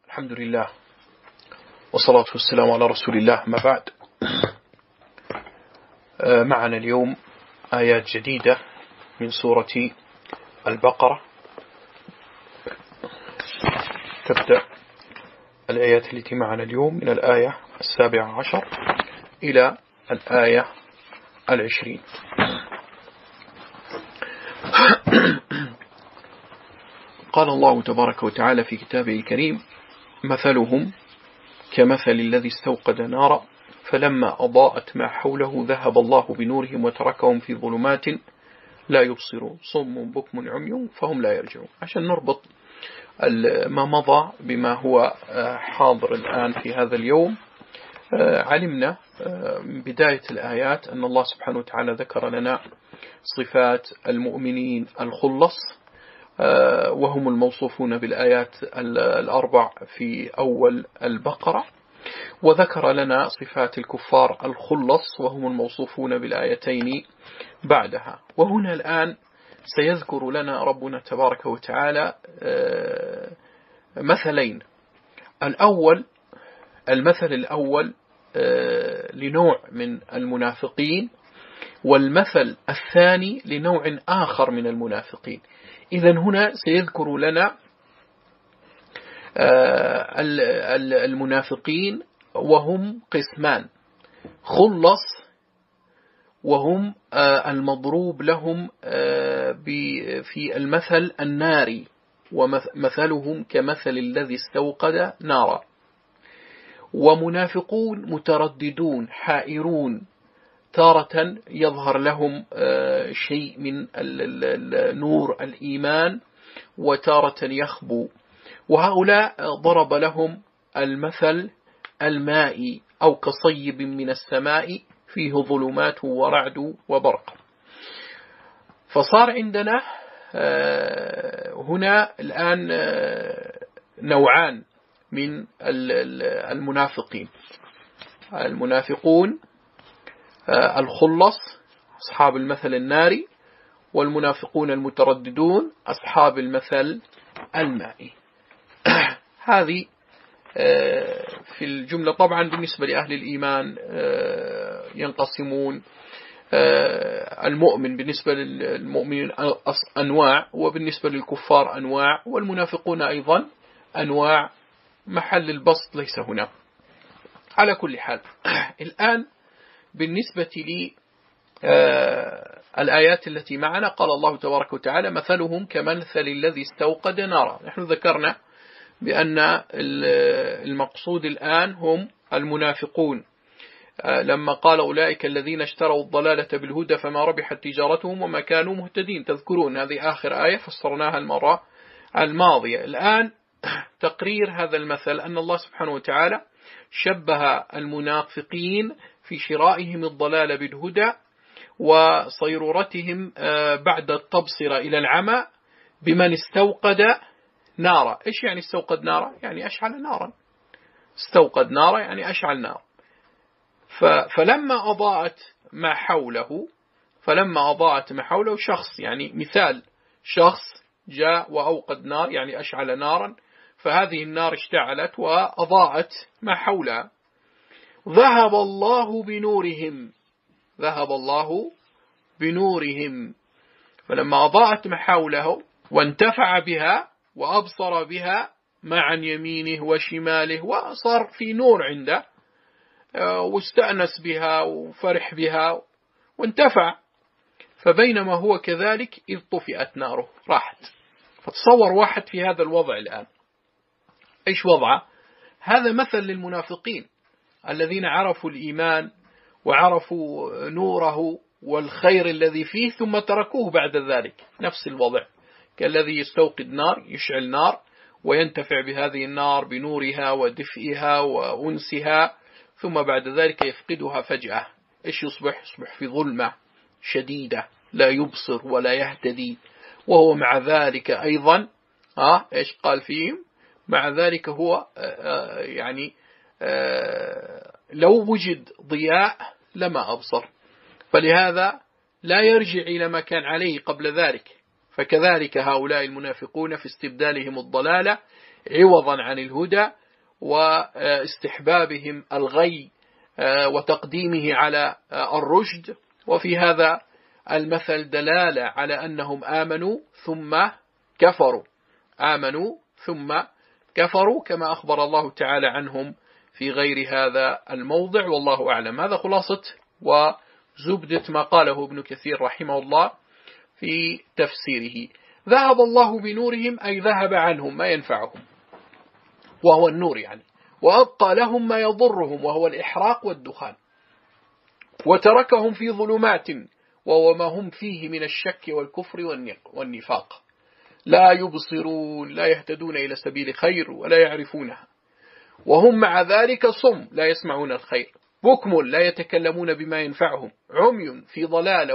الحمد لله والصلاة والسلام على رسول الله. ما بعد، معنا اليوم آيات جديدة من سورة البقرة. تبدأ الآيات التي معنا اليوم من الآية 17 إلى الآية 20. قال الله تبارك وتعالى في كتابه الكريم: مثلهم كمثل الذي استوقد نارا فلما أضاءت ما حوله ذهب الله بنورهم وتركهم في ظلمات لا يبصرون صم بكم عمي فهم لا يرجعون. عشان نربط ما مضى بما هو حاضر الآن في هذا اليوم، علمنا من بداية الآيات أن الله سبحانه وتعالى ذكر لنا صفات المؤمنين الخلص، وهم الموصوفون بالآيات الأربع في أول البقرة، وذكر لنا صفات الكفار الخلص وهم الموصوفون بالآيتين بعدها. وهنا الآن سيذكر لنا ربنا تبارك وتعالى مثلين. المثل الأول لنوع من المنافقين، والمثل الثاني لنوع آخر من المنافقين. إذن هنا سيذكر لنا المنافقين وهم قسمان: خلص وهم المضروب لهم في المثل الناري، ومثلهم كمثل الذي استوقد نارا. ومنافقون مترددون حائرون، تارة يظهر لهم شيء من نور الإيمان وتارة يخبو. وهؤلاء ضرب لهم المثل المائي أو كصيب من السماء فيه ظلمات ورعد وبرق. فصار عندنا هنا الآن نوعان من المنافقين: المنافقون الخلص أصحاب المثل الناري، والمنافقون المترددون أصحاب المثل المائي. هذه في الجملة. طبعا بالنسبة لأهل الإيمان ينقسمون: المؤمن بالنسبة للمؤمنين أنواع، وبالنسبة للكفار أنواع، والمنافقون أيضا أنواع. محل البسط ليس هنا. على كل حال، الآن بالنسبة لي الآيات التي معنا، قال الله تبارك وتعالى: مثلهم كمثل الذي استوقد نارا. نحن ذكرنا بأن المقصود الآن هم المنافقون، لما قال: أولئك الذين اشتروا الضلالة بالهدى فما ربحت تجارتهم وما كانوا مهتدين. تذكرون هذه آخر آية فسرناها المرة الماضية. الآن تقرير هذا المثل أن الله سبحانه وتعالى شبه المنافقين في شرائهم الضلال بالهدى وصيرورتهم بعد التبصرة إلى العمى بمن استوقد نارا. إيش يعني استوقد نارا؟ يعني أشعل نارا. استوقد نارا يعني أشعل نار. فلما أضاءت ما حوله شخص، يعني مثال شخص جاء وأوقد نار يعني أشعل نارا، فهذه النار اشتعلت وأضاءت ما حولها. ذهب الله بنورهم، فلما أضاءت ما حوله وانتفع بها وأبصر بها ما عن يمينه وشماله، وصار في نور عنده واستأنس بها وفرح بها وانتفع. فبينما هو كذلك إذ طفئت ناره، راحت. فتصور واحد في هذا الوضع الآن، إيش وضعه؟ هذا مثل للمنافقين الذين عرفوا الإيمان وعرفوا نوره والخير الذي فيه ثم تركوه بعد ذلك. نفس الوضع كالذي يستوقد نار، يشعل نار وينتفع بهذه النار بنورها ودفئها وأنسها، ثم بعد ذلك يفقدها فجأة. إيش يصبح في ظلمة شديدة لا يبصر ولا يهتدي. وهو مع ذلك أيضا إيش قال فيهم؟ مع ذلك هو يعني لو وجد ضياء لما أبصر، فلهذا لا يرجع إلى ما كان عليه قبل ذلك. فكذلك هؤلاء المنافقون في استبدالهم الضلالة عوضا عن الهدى، واستحبابهم الغي وتقديمه على الرشد. وفي هذا المثل دلالة على أنهم آمنوا ثم كفروا، آمنوا ثم كفروا، كما أخبر الله تعالى عنهم في غير هذا الموضع. والله أعلم. هذا خلاصة وزبدة ما قاله ابن كثير رحمه الله في تفسيره. ذهب الله بنورهم أي ذهب عنهم ما ينفعهم وهو النور يعني، وأبقى لهم ما يضرهم وهو الإحراق والدخان، وتركهم في ظلمات وهو ما هم فيه من الشك والكفر والنفاق، لا يبصرون، لا يهتدون إلى سبيل خير ولا يعرفونها، وهم مع ذلك صم لا يسمعون الخير، بكم لا يتكلمون بما ينفعهم، عمي في ضلال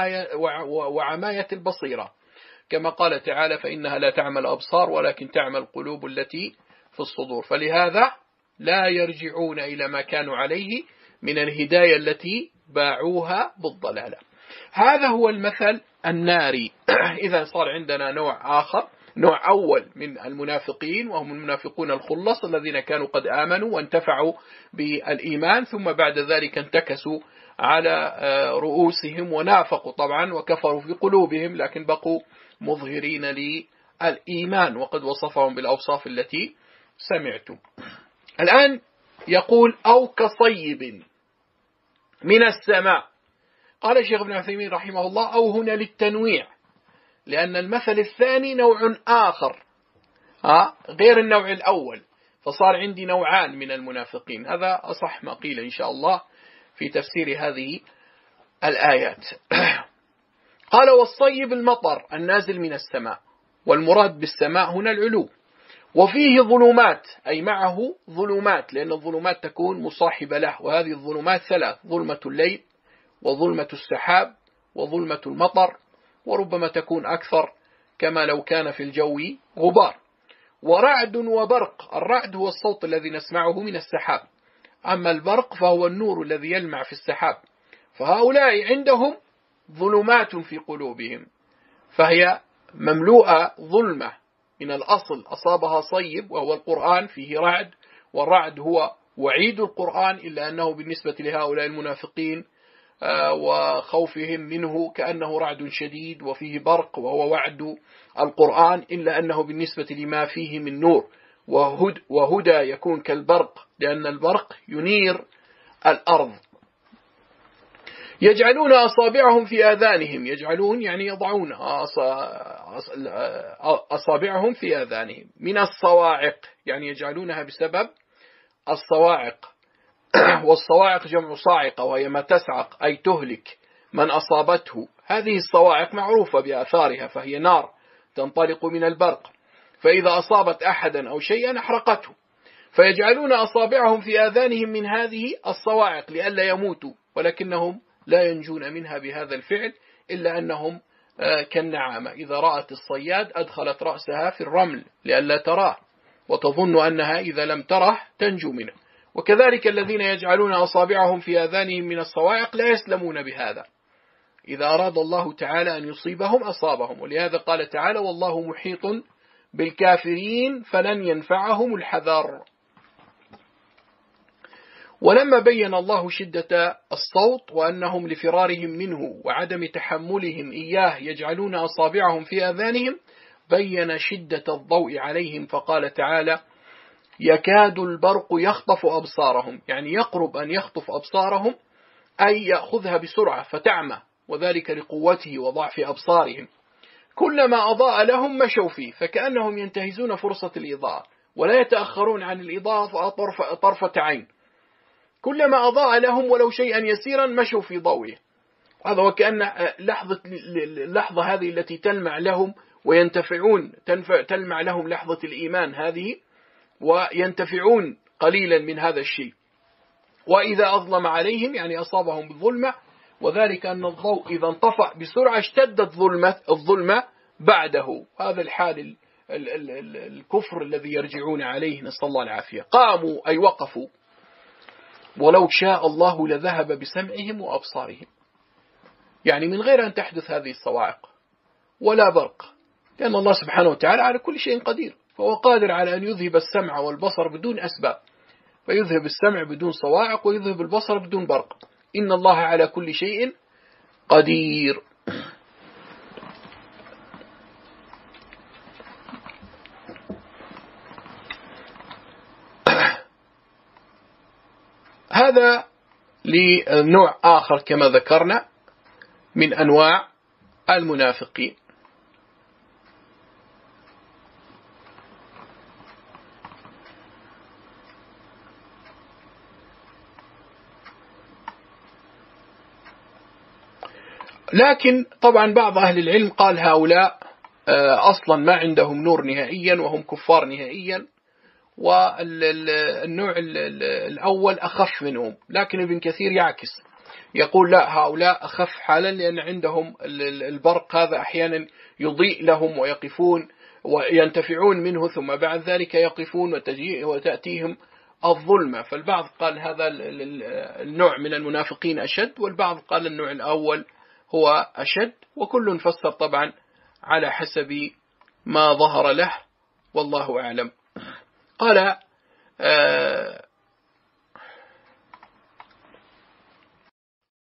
وعماية البصيرة، كما قال تعالى فإنها لا تعمى الأبصار ولكن تعمى القلوب التي في الصدور. فلهذا لا يرجعون إلى ما كانوا عليه من الهداية التي باعوها بالضلالة. هذا هو المثل الناري. إذا صار عندنا نوع آخر، نوع أول من المنافقين، وهم المنافقون الخلص الذين كانوا قد آمنوا وانتفعوا بالإيمان، ثم بعد ذلك انتكسوا على رؤوسهم ونافقوا طبعا وكفروا في قلوبهم، لكن بقوا مظهرين للإيمان وقد وصفهم بالأوصاف التي سمعتم. الآن يقول أو كصيب من السماء. قال الشيخ ابن عثيمين رحمه الله أو هنا للتنويع، لأن المثل الثاني نوع آخر غير النوع الأول، فصار عندي نوعان من المنافقين. هذا أصح ما قيل إن شاء الله في تفسير هذه الآيات. قال والصيب المطر النازل من السماء، والمراد بالسماء هنا العلو، وفيه ظلمات أي معه ظلمات، لأن الظلمات تكون مصاحبة له، وهذه الظلمات ثلاث: ظلمة الليل وظلمة السحاب وظلمة المطر، وربما تكون أكثر كما لو كان في الجو غبار، ورعد وبرق. الرعد هو الصوت الذي نسمعه من السحاب، أما البرق فهو النور الذي يلمع في السحاب. فهؤلاء عندهم ظلمات في قلوبهم، فهي مملوءة ظلمة من الأصل، أصابها صيب وهو القرآن فيه رعد، والرعد هو وعيد القرآن، إلا أنه بالنسبة لهؤلاء المنافقين وخوفهم منه كأنه رعد شديد، وفيه برق وهو وعد القرآن، إلا أنه بالنسبة لما فيه من نور وهدى يكون كالبرق، لأن البرق ينير الأرض. يجعلون أصابعهم في آذانهم، يجعلون يعني يضعون أصابعهم في آذانهم من الصواعق، يعني يجعلونها بسبب الصواعق. والصواعق جمع صاعقة، وهي ما تسعق أي تهلك من أصابته. هذه الصواعق معروفة بآثارها، فهي نار تنطلق من البرق، فإذا أصابت أحدا أو شيئا أحرقته. فيجعلون أصابعهم في آذانهم من هذه الصواعق لئلا يموتوا، ولكنهم لا ينجون منها بهذا الفعل، إلا أنهم كالنعامة إذا رأت الصياد أدخلت رأسها في الرمل لئلا تراه، وتظن أنها إذا لم تره تنجو منه. وكذلك الذين يجعلون أصابعهم في آذانهم من الصواعق لا يسلمون بهذا، إذا أراد الله تعالى أن يصيبهم أصابهم. ولهذا قال تعالى والله محيط بالكافرين فلن ينفعهم الحذر. ولما بين الله شدة الصوت وأنهم لفرارهم منه وعدم تحملهم إياه يجعلون أصابعهم في آذانهم، بين شدة الضوء عليهم فقال تعالى يكاد البرق يخطف أبصارهم، يعني يقرب أن يخطف أبصارهم أي يأخذها بسرعة فتعمى، وذلك لقوته وضعف أبصارهم. كلما أضاء لهم مشوا فيه، فكأنهم ينتهزون فرصة الإضاءة ولا يتأخرون عن الإضاءة طرفة عين. كلما أضاء لهم ولو شيئا يسيرا مشوا في ضوئه. هذا وكأن اللحظة هذه التي تلمع لهم وينتفعون، تلمع لهم لحظة الإيمان هذه وينتفعون قليلا من هذا الشيء. وإذا أظلم عليهم يعني أصابهم بالظلمة، وذلك أن الضوء إذا انطفأ بسرعة اشتدت الظلمة بعده. هذا الحال الكفر الذي يرجعون عليه، نسأل الله العافية. قاموا أي وقفوا، ولو شاء الله لذهب بسمعهم وأبصارهم، يعني من غير أن تحدث هذه الصواعق ولا برق، لأن الله سبحانه وتعالى على كل شيء قدير، فهو قادر على أن يذهب السمع والبصر بدون أسباب، فيذهب السمع بدون صواعق ويذهب البصر بدون برق. إن الله على كل شيء قدير. هذا لنوع آخر كما ذكرنا من أنواع المنافقين. لكن طبعا بعض أهل العلم قال هؤلاء أصلا ما عندهم نور نهائيا وهم كفار نهائيا، والنوع الأول أخف منهم. لكن ابن كثير يعكس، يقول لا، هؤلاء أخف حالا، لأن عندهم البرق هذا أحيانا يضيء لهم ويقفون وينتفعون منه، ثم بعد ذلك يقفون وتأتيهم الظلمة. فالبعض قال هذا النوع من المنافقين أشد، والبعض قال النوع الأول هو أشد، وكل فسر طبعا على حسب ما ظهر له، والله أعلم. قال